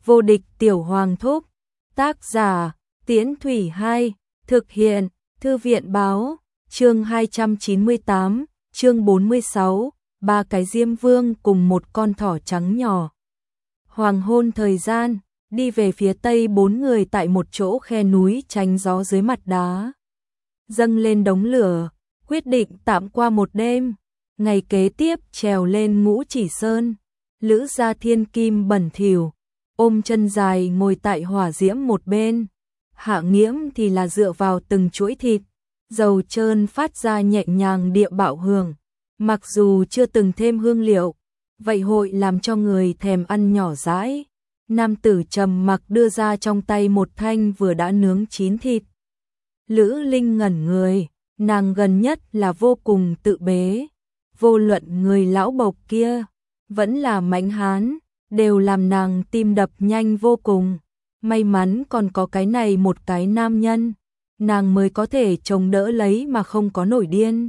Vô địch tiểu hoàng thúc. Tác giả Tiễn Thủy 2. Thực hiện Thư viện báo. Chương 298, chương 46, ba cái diêm vương cùng một con thỏ trắng nhỏ. Hoàng hôn thời gian, đi về phía tây, bốn người tại một chỗ khe núi tránh gió dưới mặt đá. Dâng lên đống lửa, quyết định tạm qua một đêm. Ngày kế tiếp trèo lên Ngũ Chỉ Sơn. Lữ Gia Thiên Kim bẩn thỉu, ôm chân dài ngồi tại hỏa diễm một bên. Hạ Nghiễm thì là dựa vào từng chuỗi thịt, dầu trơn phát ra nhẹ nhàng địa bạo hương. Mặc dù chưa từng thêm hương liệu, vậy hội làm cho người thèm ăn nhỏ dãi. Nam tử trầm mặc đưa ra trong tay một thanh vừa đã nướng chín thịt. Lữ Linh ngẩn người, nàng gần nhất là vô cùng tự bế. Vô luận người lão bộc kia, vẫn là Mãnh Hán, đều làm nàng tim đập nhanh vô cùng. May mắn còn có cái này một cái nam nhân, nàng mới có thể chống đỡ lấy mà không có nổi điên.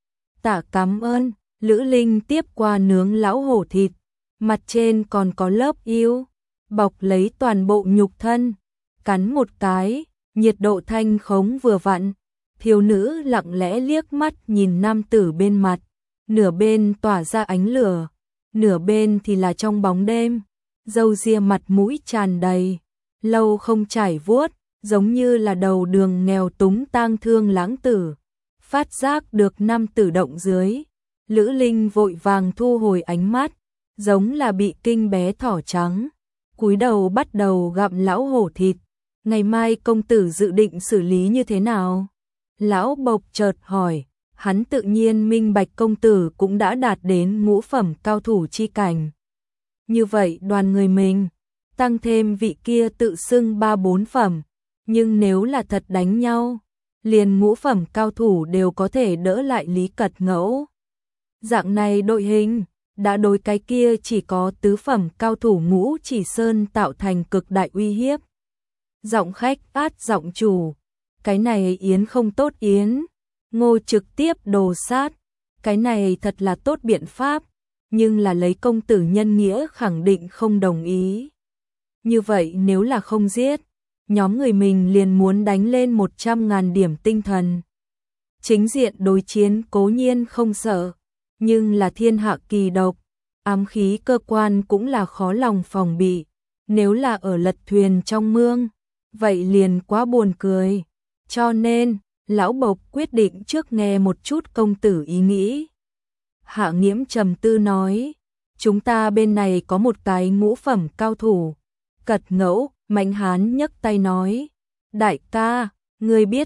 Tạ cảm ơn. Lữ Linh tiếp qua nướng lão hổ thịt, mặt trên còn có lớp yêu, bọc lấy toàn bộ nhục thân, cắn một cái, nhiệt độ thanh khống vừa vặn. Thiếu nữ lặng lẽ liếc mắt nhìn nam tử bên mặt, nửa bên tỏa ra ánh lửa, nửa bên thì là trong bóng đêm, râu ria mặt mũi tràn đầy, lâu không trải vuốt, giống như là đầu đường nghèo túng tang thương lãng tử. Phát giác được nam tử động dưới, Lữ Linh vội vàng thu hồi ánh mắt, giống là bị kinh bé thỏ trắng, cúi đầu bắt đầu gặm lão hổ thịt. Ngày mai công tử dự định xử lý như thế nào? Lão bộc chợt hỏi, hắn tự nhiên minh bạch công tử cũng đã đạt đến ngũ phẩm cao thủ chi cảnh. Như vậy đoàn người mình, tăng thêm vị kia tự xưng 3-4 phẩm, nhưng nếu là thật đánh nhau, liền ngũ phẩm cao thủ đều có thể đỡ lại Lý Cật Ngẫu. Dạng này đội hình, đã đối cái kia chỉ có tứ phẩm cao thủ Ngũ Chỉ Sơn tạo thành cực đại uy hiếp. Giọng khách át giọng chủ, cái này yến không tốt yến, Ngô trực tiếp đồ sát, cái này thật là tốt biện pháp, nhưng là lấy công tử nhân nghĩa khẳng định không đồng ý. Như vậy nếu là không giết, nhóm người mình liền muốn đánh lên 100.000 điểm tinh thần. Chính diện đối chiến cố nhiên không sợ, nhưng là thiên hạ kỳ độc, ám khí cơ quan cũng là khó lòng phòng bị. Nếu là ở lật thuyền trong mương, vậy liền quá buồn cười. Cho nên, lão bộc quyết định trước nghe một chút công tử ý nghĩ. Hạ Nghiễm trầm tư nói, chúng ta bên này có một cái ngũ phẩm cao thủ. Cật Ngẫu, Mãnh Hán nhấc tay nói, đại ca, ngươi biết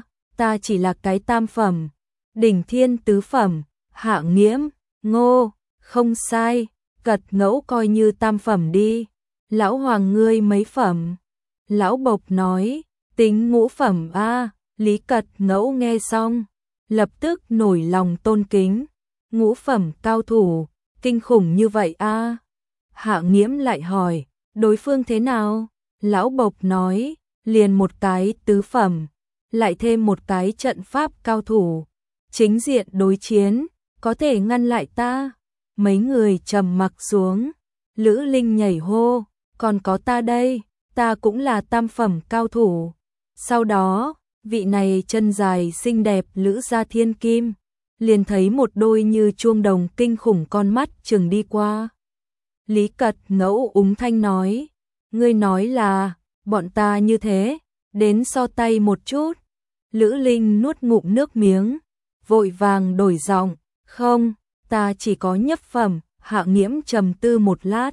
ta chỉ là cái tam phẩm, đỉnh thiên tứ phẩm. Hạ Nghiễm, Ngô, không sai, Cật Ngẫu coi như tam phẩm đi. Lão hoàng ngươi mấy phẩm? Lão bộc nói, tính ngũ phẩm a. Lý Cật Ngẫu nghe xong, lập tức nổi lòng tôn kính. Ngũ phẩm cao thủ, kinh khủng như vậy a. Hạ Nghiễm lại hỏi, đối phương thế nào? Lão bộc nói, liền một cái tứ phẩm, lại thêm một cái trận pháp cao thủ. Chính diện đối chiến, có thể ngăn lại ta. Mấy người trầm mặc xuống. Lữ Linh nhảy hô, còn có ta đây, ta cũng là tam phẩm cao thủ. Sau đó, vị này chân dài xinh đẹp Lữ Gia Thiên Kim, liền thấy một đôi như chuông đồng kinh khủng con mắt trừng đi qua. Lý Cật Ngẫu úng thanh nói, ngươi nói là, bọn ta như thế, đến so tay một chút. Lữ Linh nuốt ngụm nước miếng, vội vàng đổi giọng, không, ta chỉ có nhất phẩm. Hạ Nghiễm trầm tư một lát.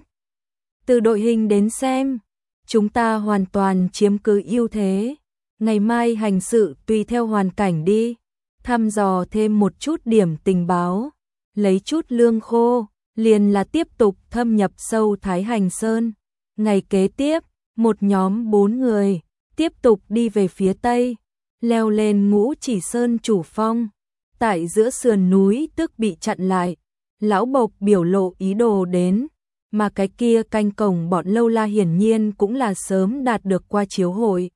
Từ đội hình đến xem, chúng ta hoàn toàn chiếm cứ ưu thế. Ngày mai hành sự tùy theo hoàn cảnh đi, thăm dò thêm một chút điểm tình báo, lấy chút lương khô, liền là tiếp tục thâm nhập sâu Thái Hành Sơn. Ngày kế tiếp, một nhóm 4 người tiếp tục đi về phía tây, leo lên Ngũ Chỉ Sơn chủ phong. Tại giữa sườn núi tức bị chặn lại, lão bộc biểu lộ ý đồ đến, mà cái kia canh cổng bọn lâu la hiển nhiên cũng là sớm đạt được qua chiếu hội.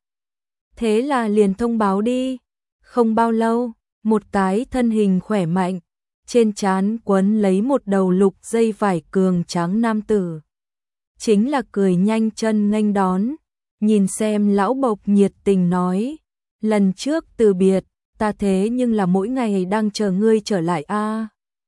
Thế là liền thông báo đi. Không bao lâu, một cái thân hình khỏe mạnh, trên trán quấn lấy một đầu lục dây vải cường trắng nam tử, chính là cười nhanh chân nghênh đón. Nhìn xem lão bộc nhiệt tình nói, lần trước từ biệt, ta thế nhưng là mỗi ngày đang chờ ngươi trở lại a.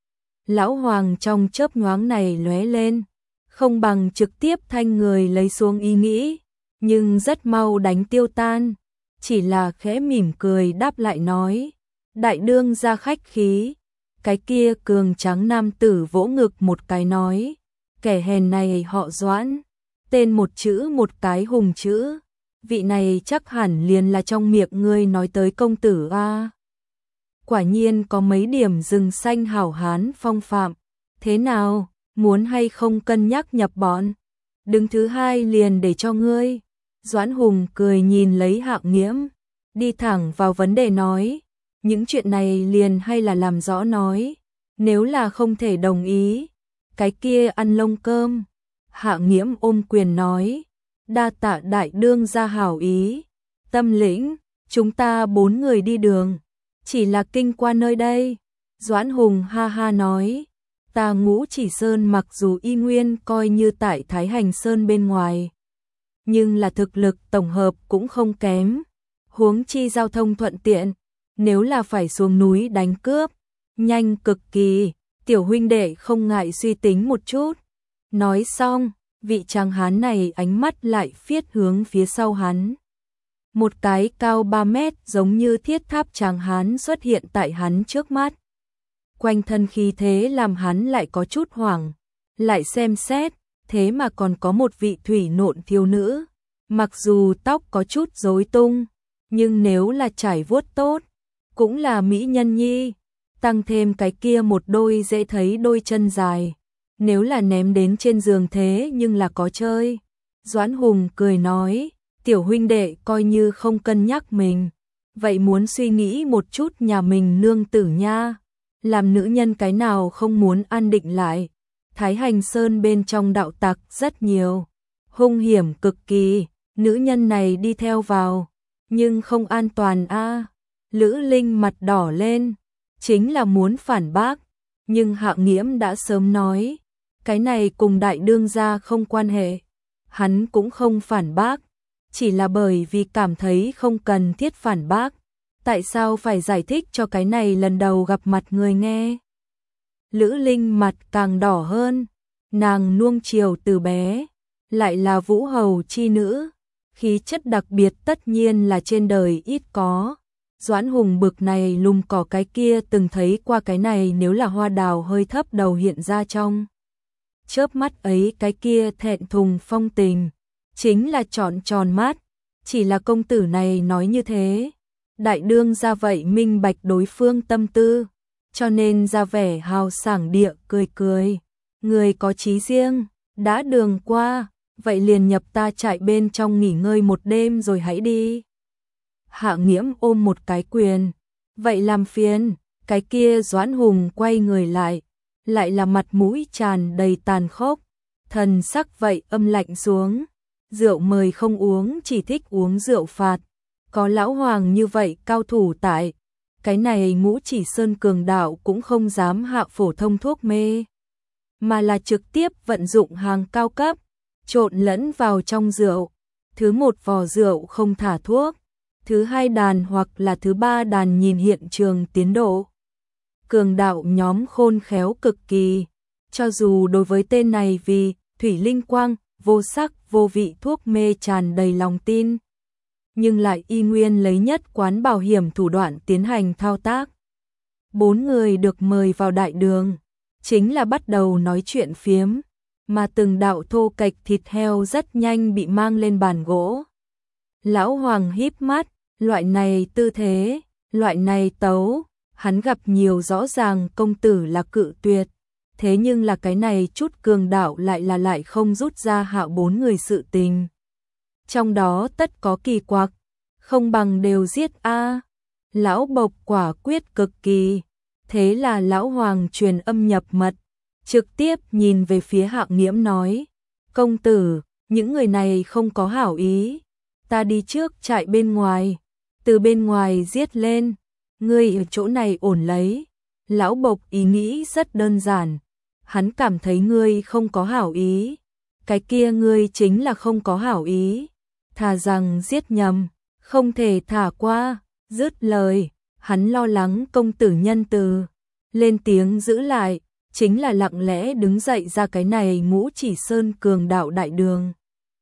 Lão Hoàng trong chớp nhoáng này lóe lên, không bằng trực tiếp thanh người lấy xuống ý nghĩ, nhưng rất mau đánh tiêu tan, chỉ là khẽ mỉm cười đáp lại nói, đại đương ra khách khí. Cái kia cường tráng nam tử vỗ ngực một cái nói, kẻ hèn này họ Doãn, tên một chữ một cái hùng chữ, vị này chắc hẳn liền là trong miệng ngươi nói tới công tử a. Quả nhiên có mấy điểm rừng xanh hảo hán phong phạm, thế nào, muốn hay không cân nhắc nhập bọn, đứng thứ hai liền để cho ngươi. Doãn Hùng cười nhìn lấy Hạng Nghiễm, đi thẳng vào vấn đề nói, những chuyện này liền hay là làm rõ nói, nếu là không thể đồng ý, cái kia ăn lông cơm. Hạng Nghiễm ôm quyền nói, đa tạ đại đương gia hảo ý, tâm lĩnh, chúng ta 4 người đi đường, chỉ là kinh qua nơi đây. Doãn Hùng ha ha nói, ta Ngũ Chỉ Sơn mặc dù y nguyên coi như tại Thái Hành Sơn bên ngoài, nhưng là thực lực tổng hợp cũng không kém, huống chi giao thông thuận tiện, nếu là phải xuống núi đánh cướp, nhanh cực kỳ, tiểu huynh đệ không ngại suy tính một chút. Nói xong, vị tráng hán này ánh mắt lại phiết hướng phía sau hắn. Một cái cao 3 mét giống như thiết tháp tráng hán xuất hiện tại hắn trước mắt. Quanh thân khí thế làm hắn lại có chút hoảng, lại xem xét, thế mà còn có một vị thủy nộn thiếu nữ, mặc dù tóc có chút rối tung, nhưng nếu là trải vuốt tốt, cũng là mỹ nhân nhi, tăng thêm cái kia một đôi dễ thấy đôi chân dài, nếu là ném đến trên giường thế nhưng là có chơi. Doãn Hùng cười nói, tiểu huynh đệ coi như không cân nhắc mình, vậy muốn suy nghĩ một chút nhà mình nương tử nha, làm nữ nhân cái nào không muốn an định lại. Thái Hành Sơn bên trong đạo tặc rất nhiều, hung hiểm cực kỳ, nữ nhân này đi theo vào, nhưng không an toàn a. Lữ Linh mặt đỏ lên, chính là muốn phản bác, nhưng Hạng Nghiễm đã sớm nói, cái này cùng đại đương gia không quan hệ. Hắn cũng không phản bác, chỉ là bởi vì cảm thấy không cần thiết phản bác, tại sao phải giải thích cho cái này lần đầu gặp mặt người nghe. Lữ Linh mặt càng đỏ hơn, nàng nuông chiều từ bé, lại là vũ hầu chi nữ, khí chất đặc biệt tất nhiên là trên đời ít có. Doãn Hùng bực này lùm cỏ cái kia từng thấy qua cái này, nếu là hoa đào hơi thấp đầu hiện ra trong chớp mắt ấy, cái kia thẹn thùng phong tình, chính là trọn tròn mắt, chỉ là công tử này nói như thế, đại đương ra vậy minh bạch đối phương tâm tư, cho nên ra vẻ hào sảng địa cười cười, người có chí riêng, đã đường qua, vậy liền nhập ta trại bên trong nghỉ ngơi một đêm rồi hãy đi. Hạng Nghiễm ôm một cái quyền, vậy làm phiền. Cái kia Doãn Hùng quay người lại là mặt mũi tràn đầy tàn khốc, thần sắc vậy âm lạnh xuống, rượu mời không uống, chỉ thích uống rượu phạt, có lão hoàng như vậy cao thủ tại, cái này Ngũ Chỉ Sơn cường đạo cũng không dám hạ phổ thông thuốc mê, mà là trực tiếp vận dụng hàng cao cấp, trộn lẫn vào trong rượu, thứ một vò rượu không thả thuốc, thứ hai đàn hoặc là thứ ba đàn nhìn hiện trường tiến độ. Cường đạo nhóm khôn khéo cực kỳ, cho dù đối với tên này vì thủy linh quang, vô sắc, vô vị thuốc mê tràn đầy lòng tin, nhưng lại y nguyên lấy nhất quán bảo hiểm thủ đoạn tiến hành thao tác. 4 người được mời vào đại đường, chính là bắt đầu nói chuyện phiếm, mà từng đạo thô kệch thịt heo rất nhanh bị mang lên bàn gỗ. Lão Hoàng híp mắt, loại này tư thế, loại này tấu, hắn gặp nhiều, rõ ràng công tử là cự tuyệt, thế nhưng là cái này chút cường đạo lại không rút ra Hạo 4 người sự tình. Trong đó tất có kỳ quặc, không bằng đều giết a. Lão Bộc quả quyết cực kỳ, thế là lão Hoàng truyền âm nhập mật, trực tiếp nhìn về phía Hạng Nghiễm nói, công tử, những người này không có hảo ý, ta đi trước trại bên ngoài, từ bên ngoài giết lên, ngươi ở chỗ này ổn lấy. Lão Bộc ý nghĩ rất đơn giản, hắn cảm thấy ngươi không có hảo ý, cái kia ngươi chính là không có hảo ý, thà rằng giết nhầm, không thể thả qua. Dứt lời, hắn lo lắng công tử nhân từ, lên tiếng giữ lại, chính là lặng lẽ đứng dậy ra cái này Ngũ Chỉ Sơn cường đạo đại đường.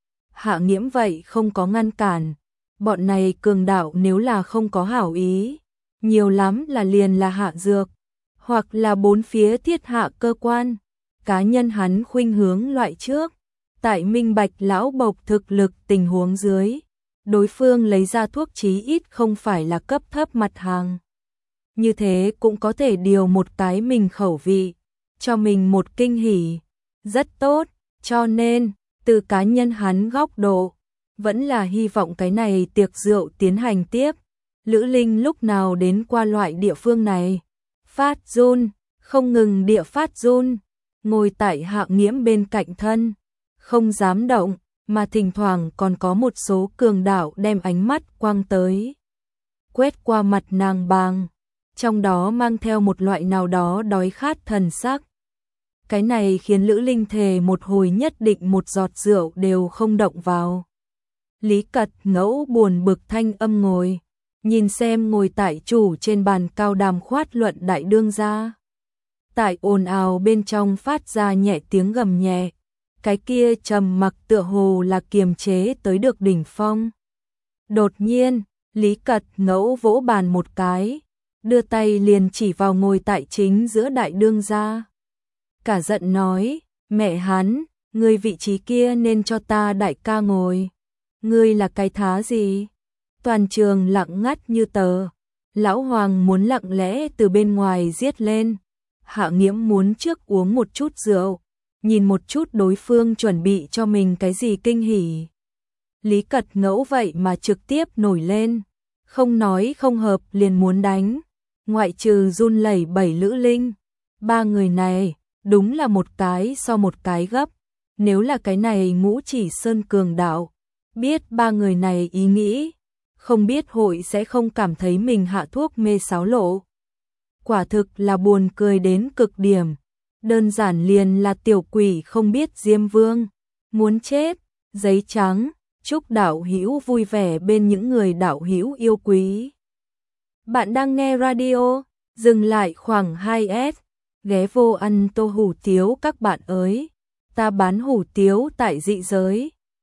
Hạ Nghiễm vậy không có ngăn cản, bọn này cường đạo nếu là không có hảo ý, nhiều lắm là liền là hạ dược, hoặc là bốn phía thiết hạ cơ quan, cá nhân hắn khuynh hướng loại trước. Tại minh bạch lão bộc thực lực tình huống dưới, đối phương lấy ra thuốc chí ít không phải là cấp thấp mặt hàng. Như thế cũng có thể điều một cái mình khẩu vị, cho mình một kinh hỉ, rất tốt, cho nên, từ cá nhân hắn góc độ, vẫn là hy vọng cái này tiệc rượu tiến hành tiếp. Lữ Linh lúc nào đến qua loại địa phương này, phát run, không ngừng địa phát run, ngồi tại Hạ Nghiễm bên cạnh thân, không dám động, mà thỉnh thoảng còn có một số cường đạo đem ánh mắt quang tới, quét qua mặt nàng bàng, trong đó mang theo một loại nào đó đói khát thần sắc. Cái này khiến Lữ Linh thề một hồi nhất định một giọt rượu đều không động vào. Lý Cật Ngẫu buồn bực thanh âm ngồi, nhìn xem ngồi tại chủ trên bàn cao đàm khoát luận đại đương gia. Tại ồn ào bên trong phát ra nhẹ tiếng gầm nhẹ, cái kia trầm mặc tựa hồ là kiềm chế tới được đỉnh phong. Đột nhiên, Lý Cật Ngẫu vỗ bàn một cái, đưa tay liền chỉ vào ngồi tại chính giữa đại đương gia. Cả giận nói, mẹ hắn, ngươi vị trí kia nên cho ta đại ca ngồi. Ngươi là cái thá gì? Toàn trường lặng ngắt như tờ. Lão Hoàng muốn lặng lẽ từ bên ngoài giết lên. Hạ Nghiễm muốn trước uống một chút rượu, nhìn một chút đối phương chuẩn bị cho mình cái gì kinh hỉ. Lý Cật Ngẫu vậy mà trực tiếp nổi lên, không nói không hợp liền muốn đánh. Ngoại trừ run lẩy bẩy Lữ Linh, ba người này đúng là một cái so một cái gấp. Nếu là cái này Ngũ Chỉ Sơn cường đạo, biết ba người này ý nghĩ, không biết hội sẽ không cảm thấy mình hạ thuốc mê sáo lộ. Quả thực là buồn cười đến cực điểm, đơn giản liền là tiểu quỷ không biết Diêm Vương, muốn chết. Giấy trắng, chúc đạo hữu vui vẻ bên những người đạo hữu yêu quý. Bạn đang nghe radio, dừng lại khoảng 2S, ghé vô ăn tô hủ tiếu các bạn ơi, ta bán hủ tiếu tại dị giới.